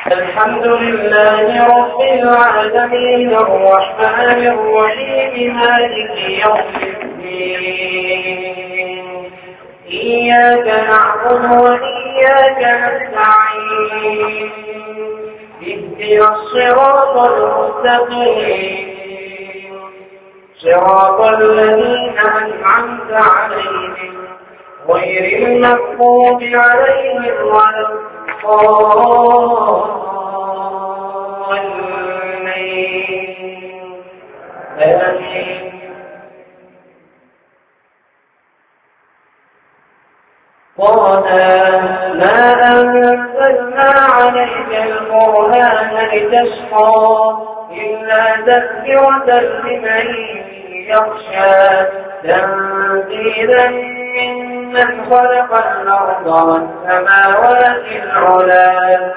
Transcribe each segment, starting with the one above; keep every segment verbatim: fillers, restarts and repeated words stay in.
الحمد لله رب العالمين الرحمن الرحيم مالك يوم الدين إياك نعبد وإياك نستعين اهدنا الصراط المستقيم صراط الذين أنعمت عليهم غير المغضوب عليهم ولا الضالين آمين. قال ما أنزلنا عليك القرآن لتشقى إلا تذكرة لمن يخشى تنزيلا ممن خلق الأرض والسماوات العلى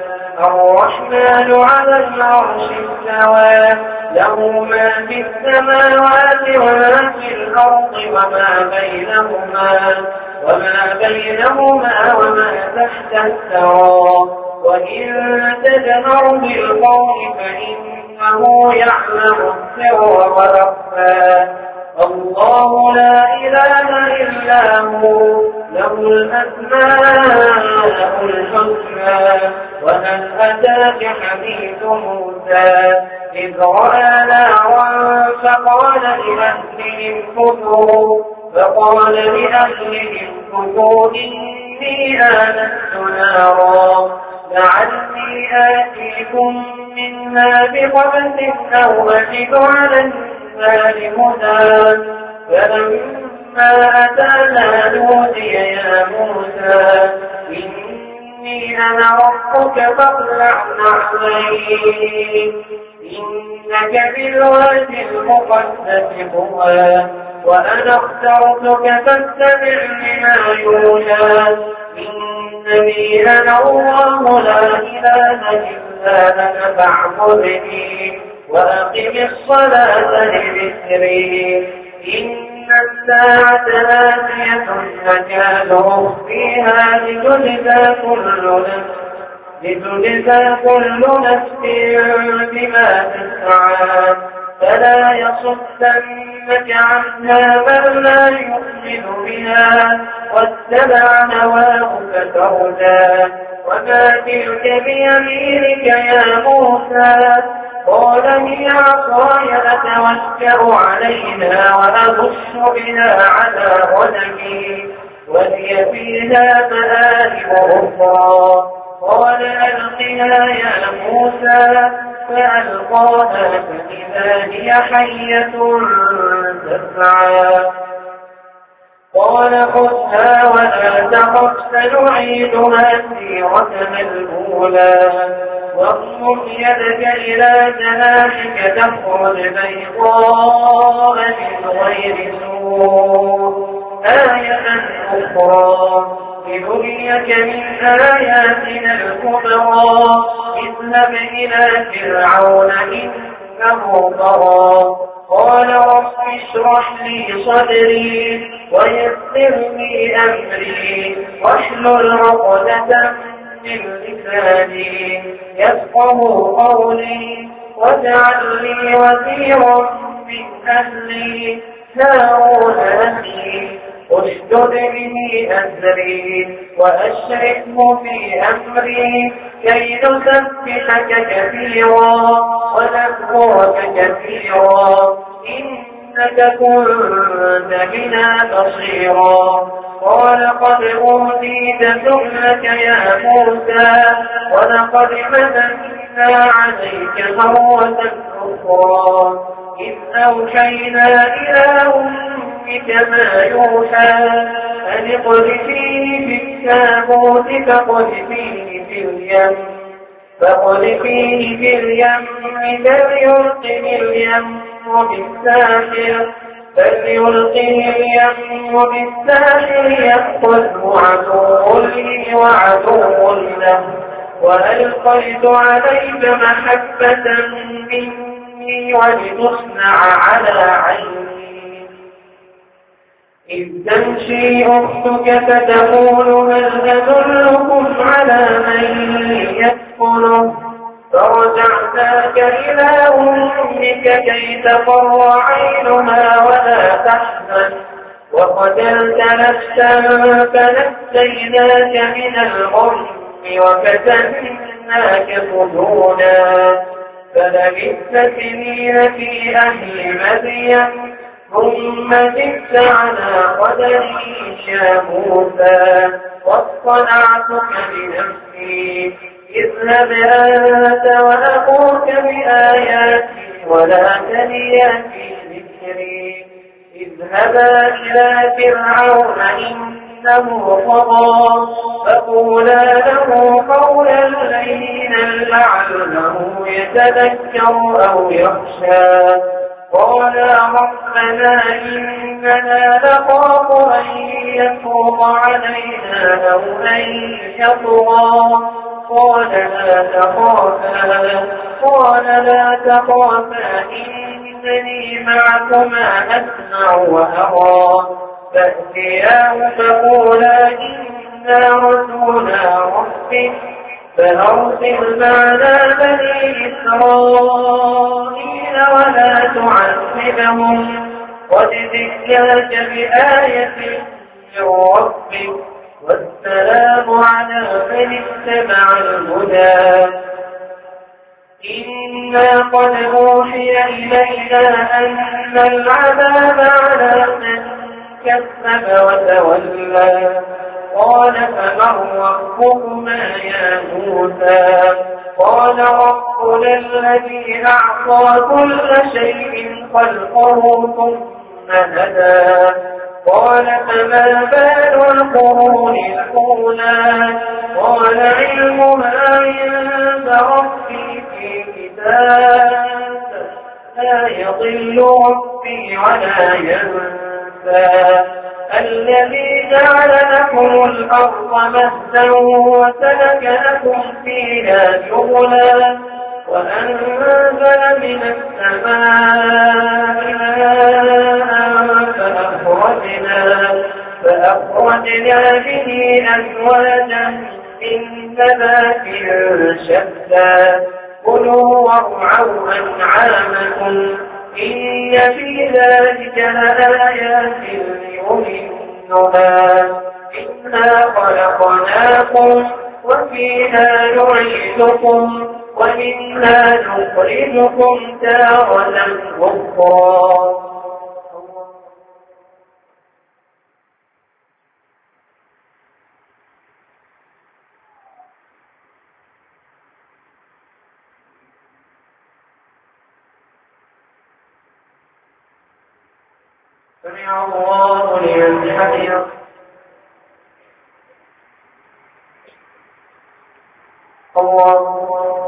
الرحمن على العرش استوى له ما في السماوات وما في الأرض وما بينهما وما بينهما وما تحت الثرى وإن تجهر بالقول فإنه يعلم السر وأخفى الله لا إله إلا هو له الأسماء الحسنى وهل أتاك حديث موسى إذ رأى نارا فقال لأهلهم كثوا فقال لأهلهم كثوا إني آنست نارا لعلي آتيكم منها بقبس أو أجد على النار هدى فلما أتانا نودي يا موسى إني أنا ربك فاخلع نعليك إنك بالوادي المقدس طوى وأنا اخترتك فاستمع لما يوحى إنني أنا الله لا إله إلا أنا فاعبدني وأقم الصلاة لذكري إن الساعة آتية أكاد أخفيها لتجزى كل نفس لتجزى كل نفس بما تسعى فلا يصدنك عنها من لا يؤمن بها واتبع هواه فتردى وما تلك بيمينك يا موسى قال هي عصاي أتوكأ عليها وأبص بها على غنمي ولي فيها مآرب أخرى قال ألقها يا موسى فألقاها فإذا هي حية تسعى قال خذها ولا تخف سنعيدها سيرتنا الأولى واضم يدك إلى جناحك تخرج بيضاء من غير سوء آية أخرى لنريك من آياتنا الكبرى اذهب إلى فرعون إنه طغى قال رب اشرح لي صدري ويسر لي أمري واحلل عقدة من لساني يفقه قولي واجعل لي وزيرا من أهلي هارون أخي اشدد به أزري وأشركه في أمري كي نسبحك كثيرا ونذكرك كثيرا إنك كنت بنا بصيرا قال قد أوتيت سؤلك يا موسى ولقد مننا عليك مرة أخرى إذ أوحينا إلى أمك ما يوحى أن اقذفيه في التابوت فاقذفيه في اليم فاقذفيه في اليم فليلقه اليم بالساحر فليلقه اليم بالساحر يأخذه عدو لي وعدو له وألقيت عليك محبة مني ولتصنع على عيني إذ تمشي أختك فتقول هل أدلكم على من يكفله جعلناك إلى أمك كي تقر عينها ولا تحزن وقتلت نفسا فنجيناك من الغم وفتناك فتونا فلبثت سنين في أهل مدين ثم جئت على قدري يا موسى واصطنعتك بنفسي اذهب أنت وأخوك بآياتي ولا تنيا في ذكري اذهبا إلى فرعون إنه طغى فقولا له قولا لينا لعله يتذكر أو يخشى قالا ربنا إننا نخاف أن يفرط علينا أو أن يطغى قال لا تخافا قال لا تخافا إنني معكما أسمع وأرى فأتياه فقولا إنا رسولا ربك فأرسل معنا بني إسرائيل ولا تعذبهم قد جئناك بآية من ربك والسلام على من اتبع الهدى إنا قد أوحي إلينا أن العذاب على من كذب وتولى قال فمن ربكما يا موسى قال ربنا الذي أعطى كل شيء خلقه ثم هدى قال فما بال القرون الأولى قال علمها عند ربي في كتاب لا يضل ربي ولا ينسى الذي جعل لكم الأرض مهدا وسلك لكم فيها سبلا وأنزل من السماء ماء فأخرجنا فأخرجنا به أزواجا من نبات شتى كلوا وارعوا أنعامكم إن في ذلك لآيات لأولي النهى إنا خلقناكم وفيها نعيدكم ومنها نخرجكم تارة أخرى سمع الله لمن حمده الله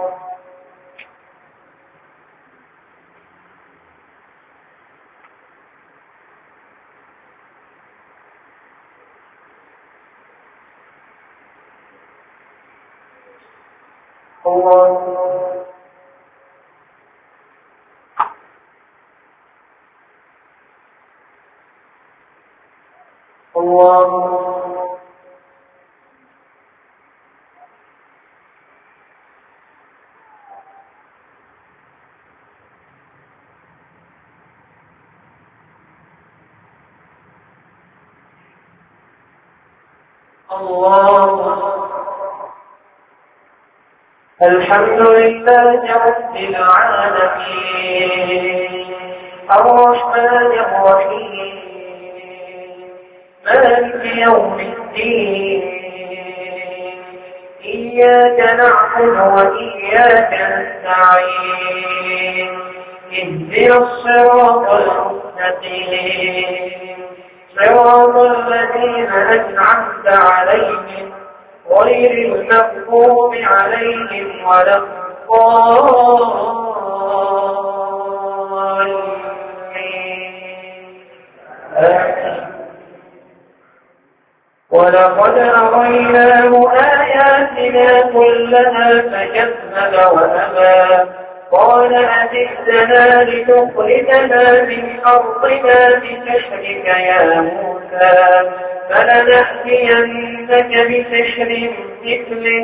الله الله الله الحمد لله رب العالمين الرحمن الرحيم مالك يوم الدين إياك نعبد وإياك نستعين اهدنا الصراط المستقيم صراط الذين أنعمت عليهم غير المغضوب عليهم ولا الضالين ولقد أريناه آياتنا كلها فكذب وأبى قال أجئتنا لتخرجنا من أرضنا بسحرك يا موسى فلنأتينك بسحر مثله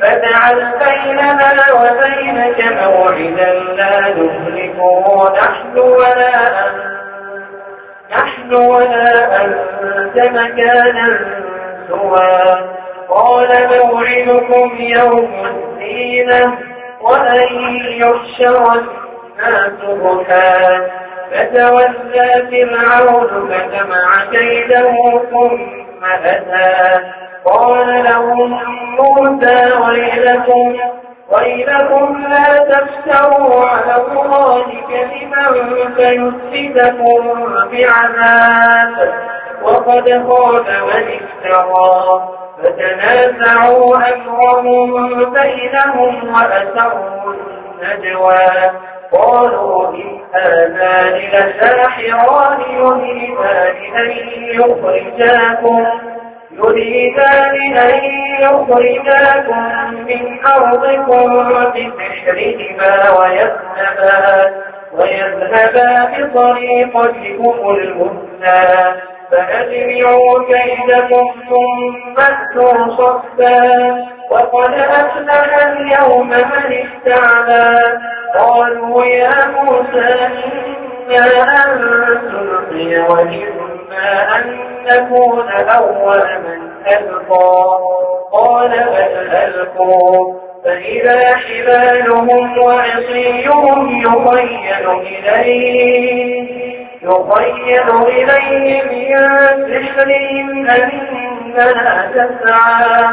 فاجعل بيننا وبينك موعدا لا نخلفه نحن ولا أنت نحن ولا أنت مكانا سوى. قال موعدكم يوم الزينة وأن يحشر الناس ضحى. فتولى فرعون فجمع كيده ثم أتى. قال لهم موسى ويلكم ويلكم لا تفتروا على الله كذبا فيسحتكم بعذاب وقد خاب من افترى. فتنازعوا أمرهم بينهم وأسروا النجوى. قالوا إن هذان لساحران يريدان أن يخرجاكم يريدان أن يخرجاكم من أرضكم بسحرهما ويذهبا ويذهبا بطريقتكم المثلى. فأجمعوا كيدكم ثم أتوا صفا وقد أفلح اليوم من استعلى. قالوا يا موسى إنا أن تلقي وإما أن نكون أول من ألقى. قال بل ألقوا. فإذا حبالهم وعصيهم يخيل إليه يخيل إليه من سحرهم أنها تسعى.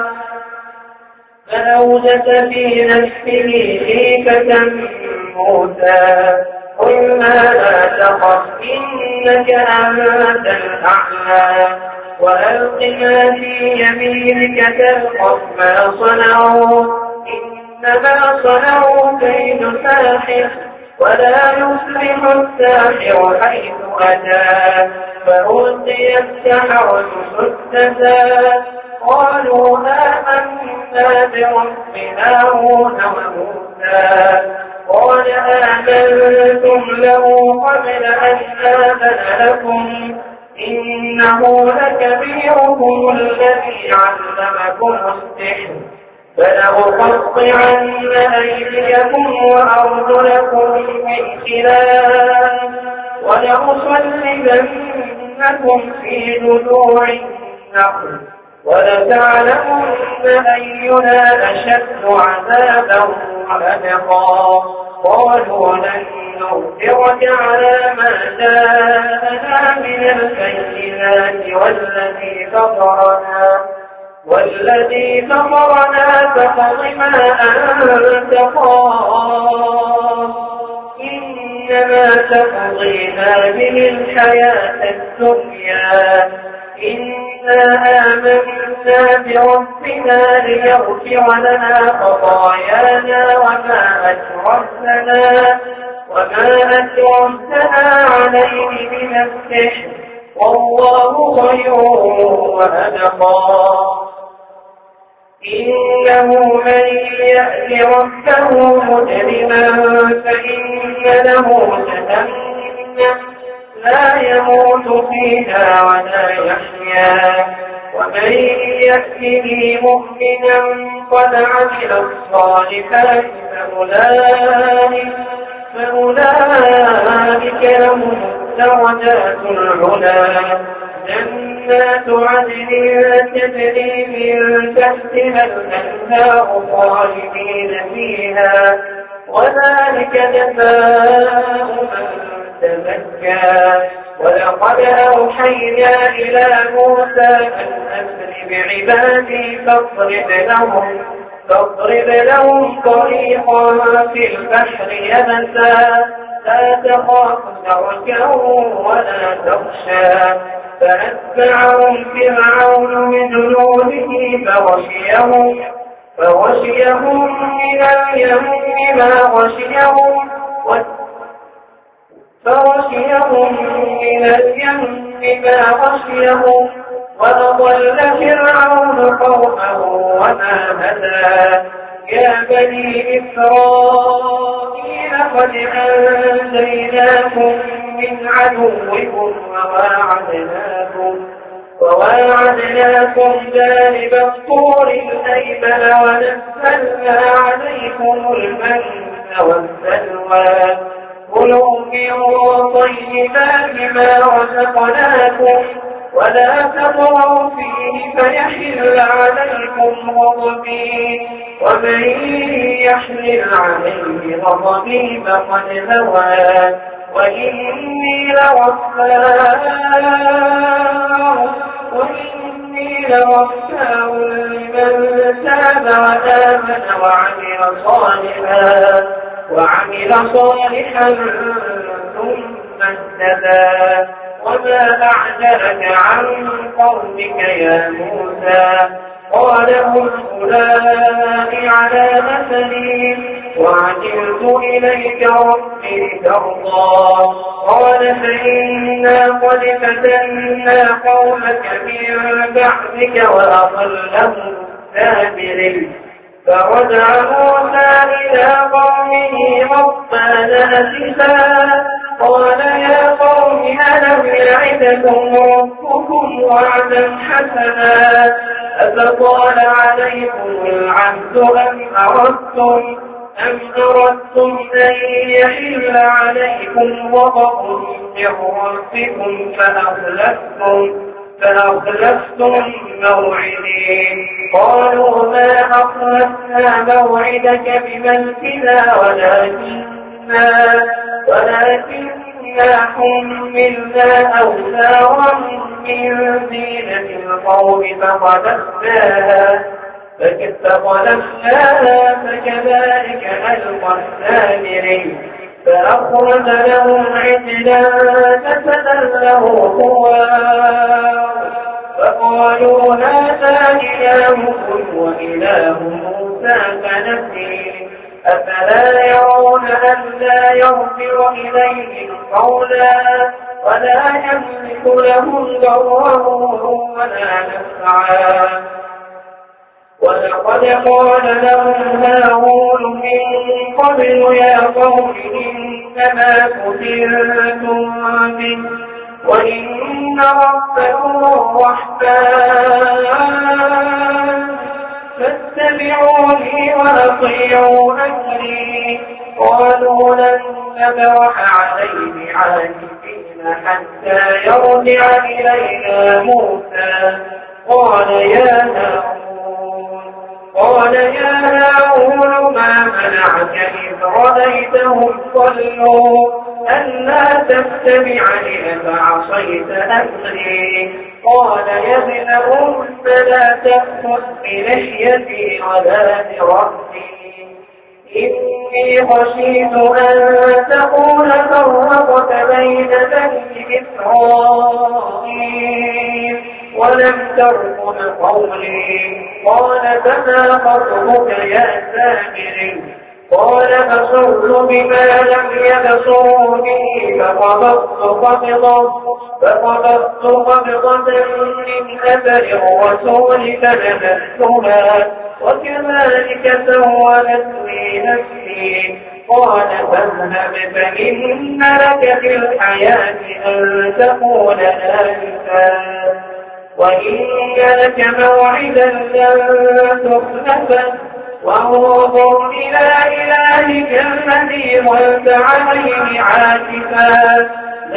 فأوجس في نفسه خيفة موسى. قلنا لا تخف إنك أنت الأعلى وألق ما في يمينك تلقف ما صنعوا إنما صنعوا كيد ساحر ولا يصلح الساحر حيث أتى. فألقي السحرة سجدا قالوا آمنا برب هارون وموسى. قال آمنتم له قبل أن آذن لكم إنه لكبيركم الذي علمكم السحر فلأقطعن أيديكم وأرجلكم من خلاف ولأصلبنكم في جذوع النخل ولتعلمن أينا أشد عذابا وأبقى. قالوا لن نؤثرك على ما جاءنا من البينات والذي فطرنا والذي فطرنا فاقض ما أنت قاض إنما تقضي هذه الحياة الدنيا. إنا آمنا بربنا ليغفر لنا خطايانا وما أكرهتنا وما أكرهتنا عليه من السحر والله خير وأبقى. إنه من يأت ربه مجرما فإن له جهنم لا يموت فيها ولا يحيا ومن يأته مؤمنا قد عمل الصالحات فأولئك, فأولئك لهم درجات العلا جنات عدن تجري من تحتها الأنهار خالدين فيها وذلك جزاء من تزكى. ولقد أوحينا إلى موسى أن أسر بعبادي فاضرب لهم فاضرب لهم طريقا في البحر يبسا لا تخاف دركا ولا تخشى. فأتبعهم فرعون بجنوده فغشيهم فغشيهم من اليم ما غشيهم فغشيهم من اليم ما غشيهم وأضل فرعون قومه وما هدى. يا بني إسرائيل قد أنجيناكم من عدوكم وواعدناكم وواعدناكم جانب الطور الأيمن ونزلنا عليكم المن والسلوى كلوا من طيبات ما رزقناكم ولا تطغوا فيه فيحل عليكم غضبي ومن يحلل عليه غضبي فقد هوى وإني لغفار وإني لغفار لمن تاب وآمن وعمل صالحا وعمل صالحا ثم اهتدى وما أعجلك عن قومك يا موسى قال هم أولئك على أثري وعجلت إليك ربي ترضى قال فإنا قد فتنا قومك من بعدك وأضلهم السامرين فرجع موسى إلى قومه غضبان أسفا قال يا قوم ألم يعدكم ربكم وعدا حسنا أفطال عليكم العهد أم أردتم أم أردتم أن يحل عليكم غضب من ربكم فأخلفتم فأخلفتم موعدي قالوا ما أخلفنا موعدك بملكنا ولكننا ولكننا حملنا أوزارا من زينة القوم فقدسناها فكذبناها فكذلك ألقى السامري فأخرج لهم عجلا جسدا له خوار فقالوا هذا إلهكم وإله موسى فنسي أفلا يرون أن لا يغفر إليهم قولا ولا يملك لهم ضرا ولا نفعا ولقد قال لهم هارون من قبل يا قوم إنما فتنتم به وإن ربكم الرحمن فاتبعوني وأطيعوا أمري قالوا لن نبرح عليه عاكفين حتى يرجع إلينا موسى قال يا هارون قال يا هارون ما منعك إذ رأيتهم صلوا ألا تتبعني أفعصيت أمري قال يا ابن أم لا تأخذ بلحيتي ولا برأسي إني خشيت أن تقول فرقت بين بني إسرائيل ولم ترقب قولي قال فما خطبك يا سامري قال بصرت بما لم يبصروا به فقبضت قبضة فقبضت قبضة من أثر الرسول فنبذتها وكذلك سولت لي نفسي قال فاذهب فإن لك في الحياة أن تقول آنفا وإن لك موعدا لن تخلفه وانظر إلى إلهك الذي ظلت عليه عاكفا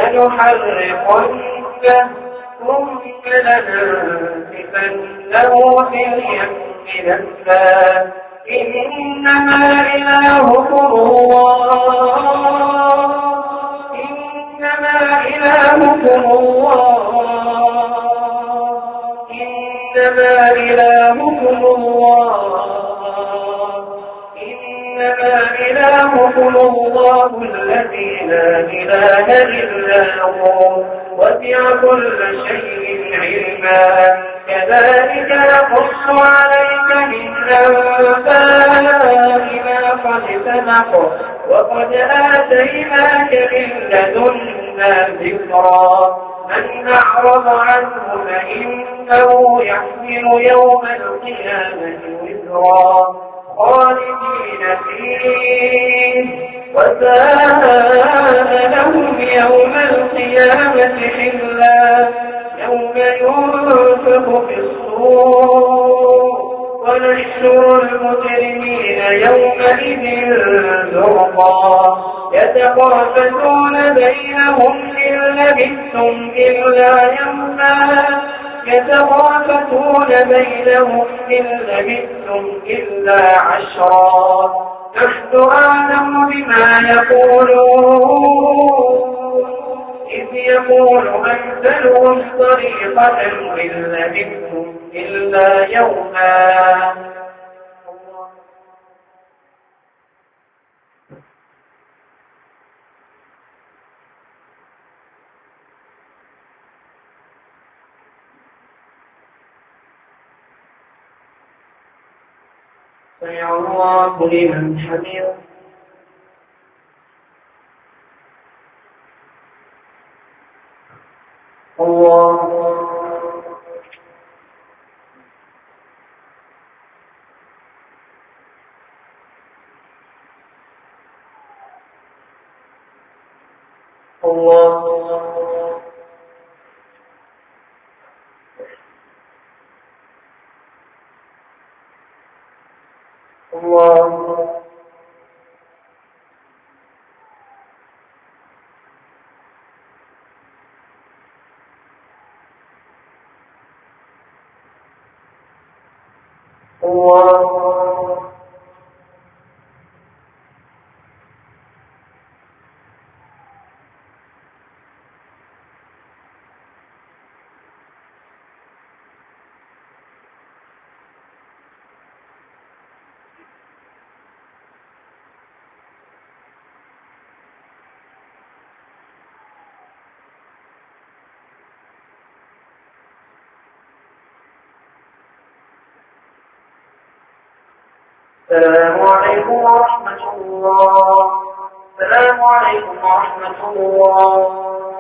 لنحرقنه ثم لننسفنه في اليم نسفا إنما إلهكم الله إنما إلهكم الله إنما إلهكم الله إنما إلهكم الله الذي لا إله إلا هو وسع كل شيء علما كذلك نقص عليك من أنباء ما قد سبق وقد آتيناك من لدنا ذكرا من أعرض عنه فإنه يحمل يوم القيامة وزرا خالدين فيه وساء لهم يوم القيامة حلا يوم ينفخ ونحشر المجرمين يومئذ زرقا يتخافتون بينهم إن لبثتم إلا يوما يتخافتون بينهم إن لبثتم إلا عشرا نحن أعلم بما يقولون إذ يقول أمثلهم طريقة إن لبثتم إلا يوما. سمع الله لمن حمده. الله الله الله الله السلام عليكم ورحمة الله. السلام عليكم ورحمة الله.